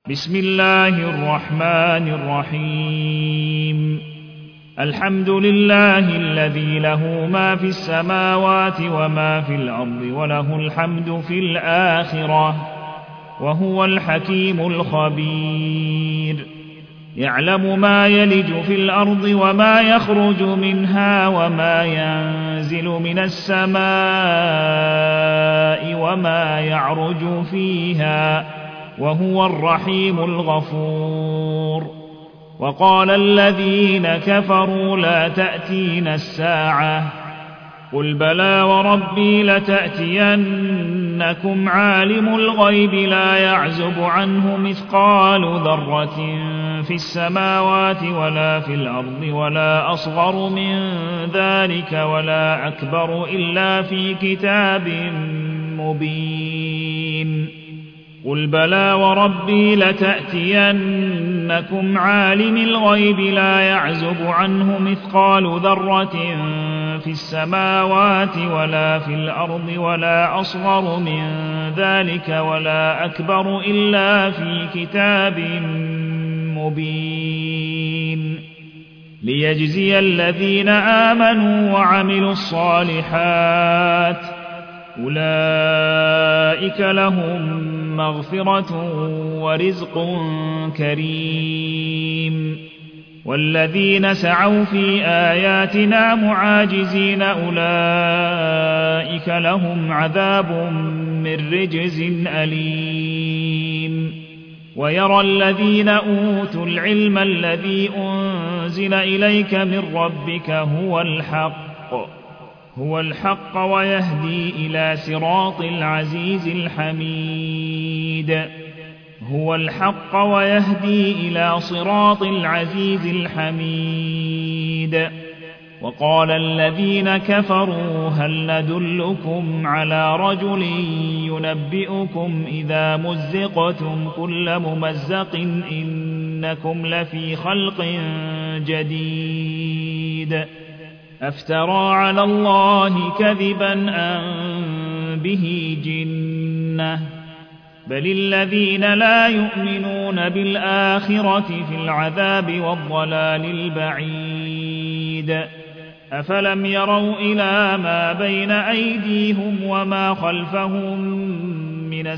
بسم الله الرحمن الرحيم. الحمد لله الذي له ما في السماوات وما في الأرض وله الحمد في الآخرة وهو الحكيم الخبير. يعلم ما يلج في الأرض وما يخرج منها وما ينزل من السماء وما يعرج فيها وهو الرحيم الغفور. وقال الذين كفروا لا تأتينا الساعة قل بلى وربي لتأتينكم عالم الغيب لا يعزب عنه مثقال ذرة في السماوات ولا في الأرض ولا أصغر من ذلك ولا أكبر إلا في كتاب مبين. قل بلى وربي لتأتينكم عالم الغيب لا يعزب عنه مثقال ذرة في السماوات ولا في الأرض ولا أصغر من ذلك ولا أكبر إلا في كتاب مبين. ليجزي الذين آمنوا وعملوا الصالحات أولئك لهم مغفرة ورزق كريم. والذين سعوا في آياتنا معاجزين أولئك لهم عذاب من رجز أليم. ويرى الذين أوتوا العلم الذي أنزل إليك من ربك هو الحق ويهدي إلى صراط العزيز الحميد. هو الحق ويهدي إلى صراط العزيز الحميد. وقال الذين كفروا هل ندلكم على رجل ينبئكم إذا مزقتم كل ممزق إنكم لفي خلق جديد أفترى على الله كذبا أم به جنة بل الذين لا يؤمنون بالآخرة في العذاب والضلال البعيد. أفلم يروا إلى ما بين أيديهم وما خلفهم من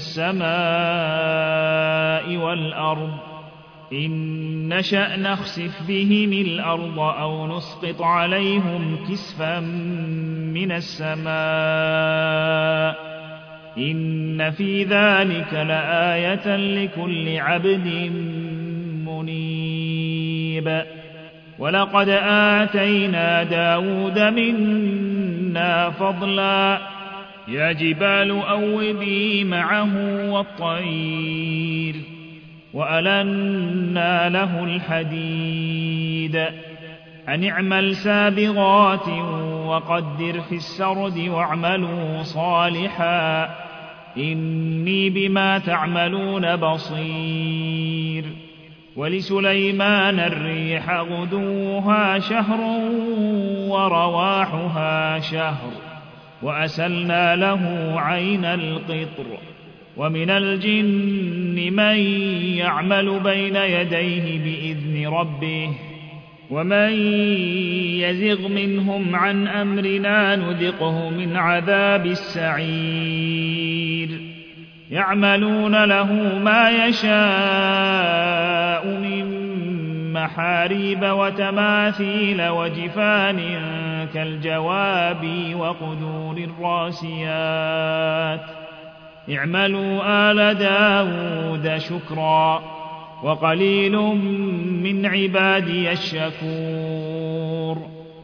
السماء والأرض إن نشأ نخسف بهم الأرض أو نسقط عليهم كسفا من السماء إن في ذلك لآية لكل عبد منيب. ولقد آتينا داود منا فضلا يا جبال أوبي معه والطير وألنا له الحديد أن اعمل سابغات وقدر في السرد واعملوا صالحا إني بما تعملون بصير. ولسليمان الريح غدوها شهر ورواحها شهر وأسلنا له عين القطر. ومن الجن من يعمل بين يديه بإذن ربه ومن يزغ منهم عن أمرنا نذقه من عذاب السعير. يعملون له ما يشاء من محاريب وتماثيل وجفان كالجواب وقدور الراسيات اعملوا آل داود شكرا وقليل من عبادي الشكور.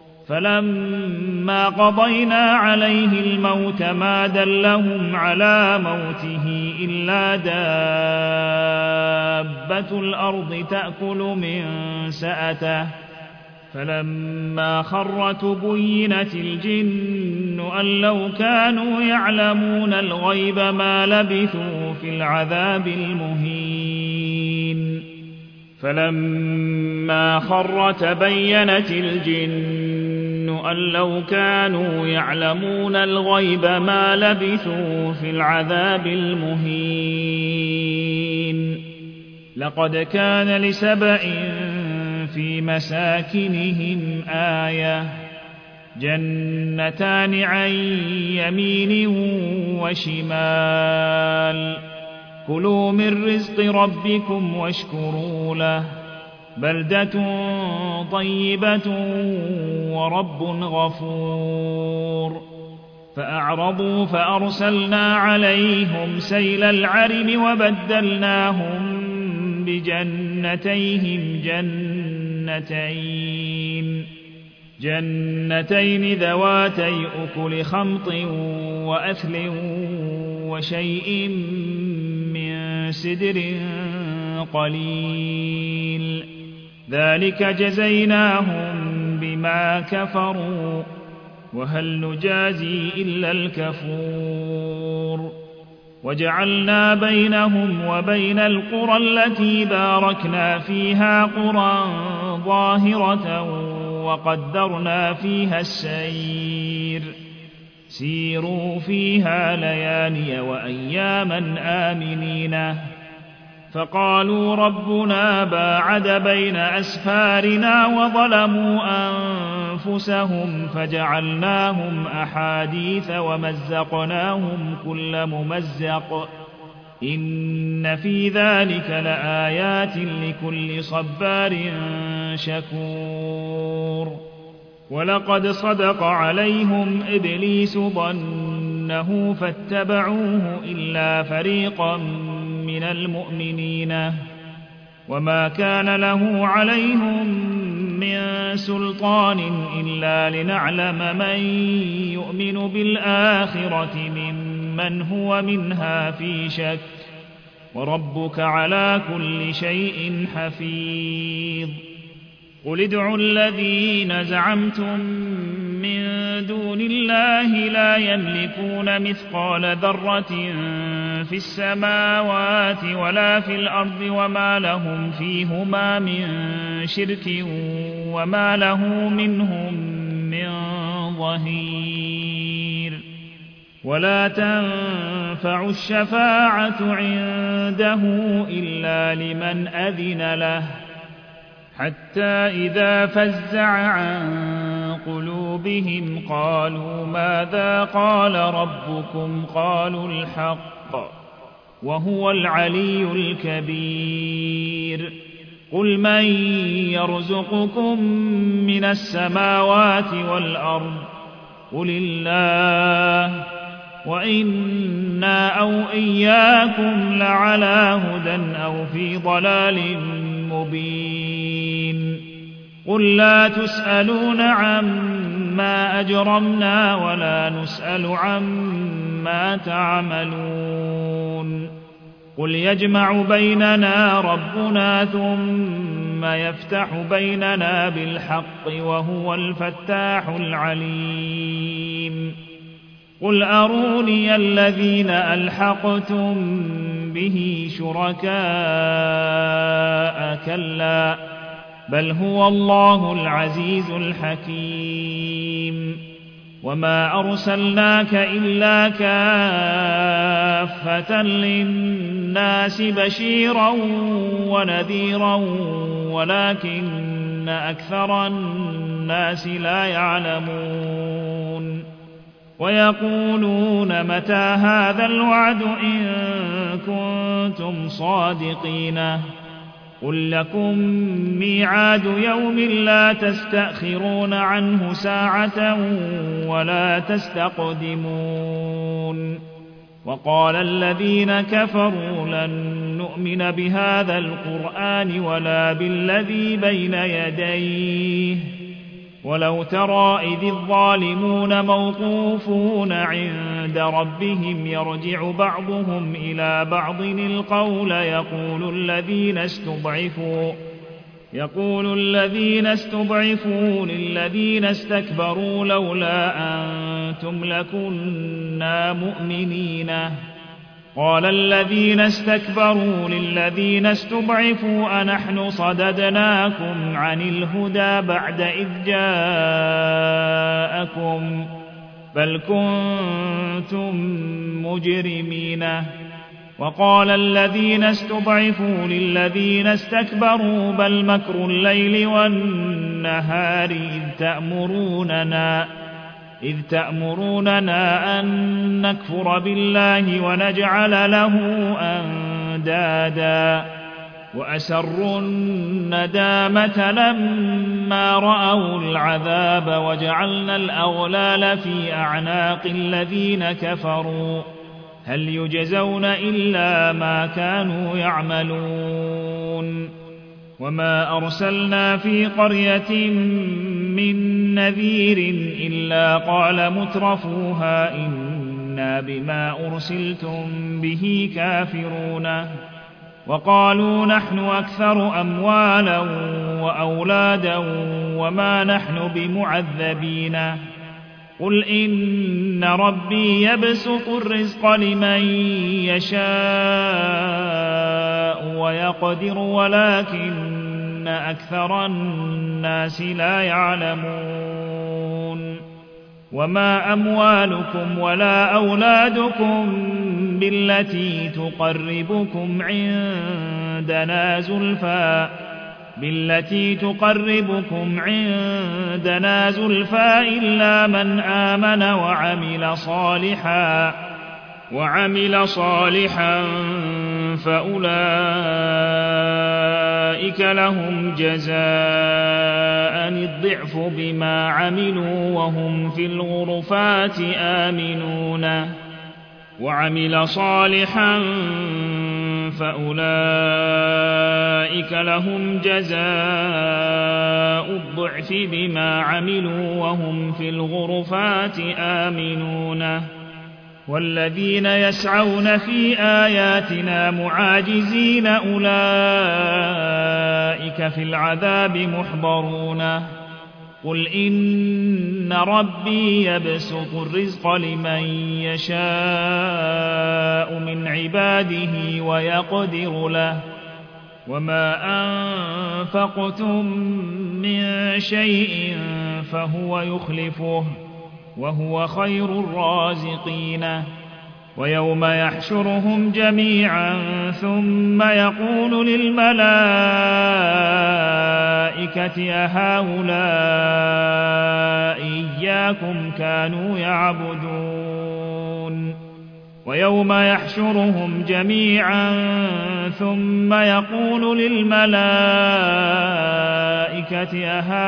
فلما قضينا عليه الموت ما دلهم على موته إلا دابة الأرض تأكل من سأته فلما خر تبينت الجن أن لو كانوا يعلمون الغيب ما لبثوا في العذاب المهين. فلما خر تبينت الجن أن لو كانوا يعلمون الغيب ما لبثوا في العذاب المهين. لقد كان لسبإ في مساكنهم آية جنتان عن يمين وشمال كلوا من رزق ربكم واشكروا له بلدة طيبة ورب غفور فأعرضوا فأرسلنا عليهم سيل العرم وبدلناهم بجنتيهم جنتين ذواتي أكل خمط وأثل وشيء من سدر قليل ذلك جزيناهم بما كفروا وهل نجازي إلا الكفور وجعلنا بينهم وبين القرى التي باركنا فيها قرى ظاهرة وقدرنا فيها السير سيروا فيها ليالي وأياما آمنين فقالوا ربنا باعد بين أسفارنا وظلموا أنفسهم فجعلناهم أحاديث ومزقناهم كل ممزق إن في ذلك لآيات لكل صبار شكور ولقد صدق عليهم إبليس ظنه فاتبعوه إلا فريقا من المؤمنين وما كان له عليهم من سلطان إلا لنعلم من يؤمن بالآخرة ممن هو منها في شك وربك على كل شيء حفيظ قل ادعوا الذين زعمتم من دون الله لا يملكون مثقال ذرة في السماوات ولا في الأرض وما لهم فيهما من شرك وما له منهم من ظهير ولا تنفع الشفاعة عنده إلا لمن أذن له حتى إذا فزع عن قلوبهم قالوا ماذا قال ربكم قالوا الحق وهو العلي الكبير قل من يرزقكم من السماوات والأرض قل الله وإنا أو إياكم لعلى هدى أو في ضلال مبين قل لا تسألون عما أجرمنا ولا نسأل عما تعملون قل يجمع بيننا ربنا ثم يفتح بيننا بالحق وهو الفتاح العليم قل أروني الذين ألحقتم به شركاء كلا بل هو الله العزيز الحكيم وما أرسلناك إلا كافة للناس بشيرا ونذيرا ولكن أكثر الناس لا يعلمون ويقولون متى هذا الوعد إن كنتم صادقين قل لكم ميعاد يوم لا تستأخرون عنه ساعة ولا تستقدمون وقال الذين كفروا لن نؤمن بهذا القرآن ولا بالذي بين يديه ولو ترى إذ الظالمون موقوفون عند ربهم يرجع بعضهم إلى بعض القول يقول الذين استضعفوا للذين استكبروا لولا أنتم لكنا مؤمنين قال الذين استكبروا للذين استضعفوا أنحن صددناكم عن الهدى بعد إذ جاءكم بل كنتم مجرمين وقال الذين استضعفوا للذين استكبروا بل مكر الليل والنهار إذ تأمروننا أن نكفر بالله ونجعل له أندادا وأسروا الندامة لما رأوا العذاب وجعلنا الأغلال في أعناق الذين كفروا هل يجزون إلا ما كانوا يعملون وما أرسلنا في قرية من نذير إلا قال مترفوها إنا بما أرسلتم به كافرون وقالوا نحن أكثر أموالا وأولادا وما نحن بمعذبين قل إن ربي يبسط الرزق لمن يشاء ويقدر ولكن أكثر الناس لا يعلمون وما أموالكم ولا أولادكم بالتي تقربكم عندنا زلفى إلا من آمن وعمل صالحا فأولئك لهم جزاء الضعف بما عملوا وهم في الغرفات آمنون وعمل صالحا فأولئك لهم جزاء الضعف بما عملوا وهم في الغرفات آمنون والذين يسعون في آياتنا معاجزين أولئك في العذاب محضرون قل إن ربي يبسط الرزق لمن يشاء من عباده ويقدر له وما أنفقتم من شيء فهو يخلفه وهو خير الرازقين ويوم يحشرهم جميعا ثم يقول للملائكة أهؤلاء إياكم كانوا يعبدون ويوم يحشرهم جميعا ثم يقول للملائكة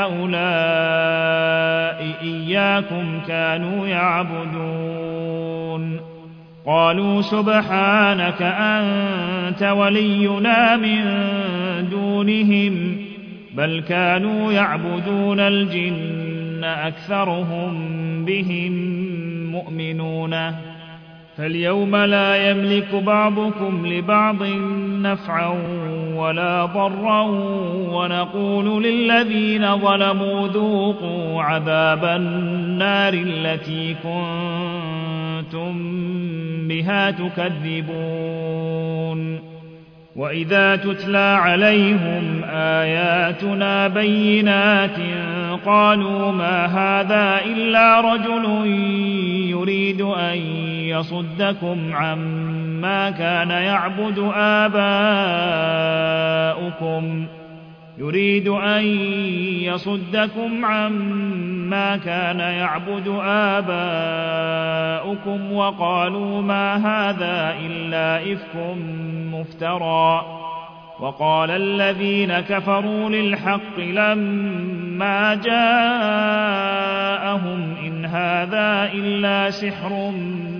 أهؤلاء إياكم كانوا يعبدون قالوا سبحانك أنت ولينا من دونهم بل كانوا يعبدون الجن أكثرهم بهم مؤمنون فاليوم لا يملك بعضكم لبعض نفعا ولا ضرا ونقول للذين ظلموا ذوقوا عذاب النار التي كنتم بها تكذبون وإذا تتلى عليهم آياتنا بينات قالوا ما هذا إلا رجل يريد أن يصدكم عما كان يعبد آباؤكم وقالوا ما هذا إلا إفك مفترى وقال الذين كفروا للحق لما جاءهم إن هذا إلا سحر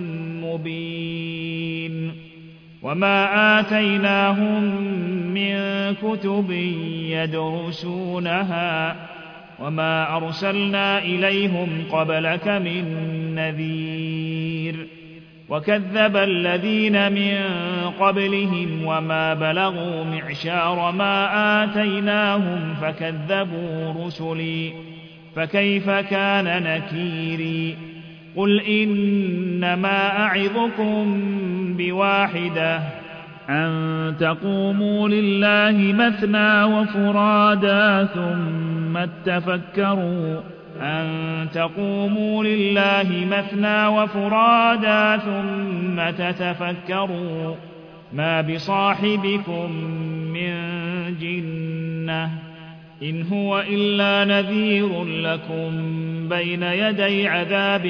مبين وما آتيناهم من كتب يدرسونها وما أرسلنا إليهم قبلك من نذير وكذب الذين من قبلهم وما بلغوا معشار ما آتيناهم فكذبوا رسلي فكيف كان نكيري قل إنما أعظكم بواحدة أن تقوموا لله مثنى وفرادا ثم تتفكروا ما بصاحبكم من جنة إن هو إلا نذير لكم بين يدي عذاب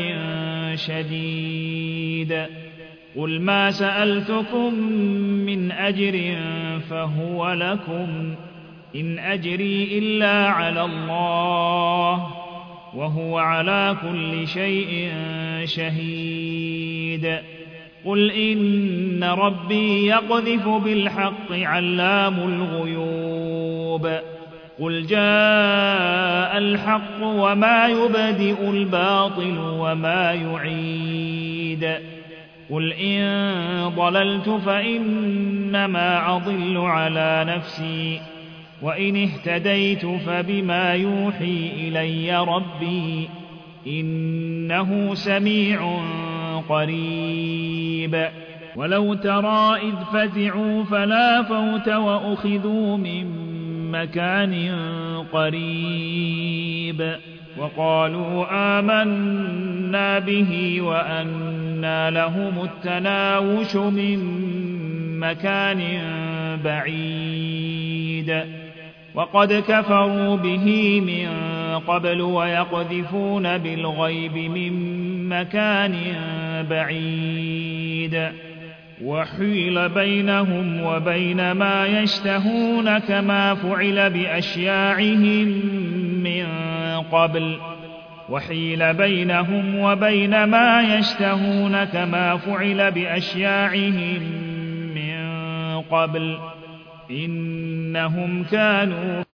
شديد قل ما سألتكم من أجر فهو لكم إن أجري إلا على الله وهو على كل شيء شهيد قل إن ربي يقذف بالحق علام الغيوب قل جاء الحق وما يبدئ الباطل وما يعيد قل إن ضللت فإنما أضل على نفسي وإن اهتديت فبما يوحي إلي ربي إنه سميع قريب ولو ترى إذ فزعوا فلا فوت وأخذوا من مكان قريب وقالوا آمنا به وأنى لهم التناوش من مكان بعيد وقد كفروا به من قبل ويقذفون بالغيب من مكان بعيد وحيل بينهم وبين ما يشتهون كما فعل بأشياعهم من قبل وحيل بينهم وبين ما يشتهون كما فعل بأشياعهم من قبل إنهم كانوا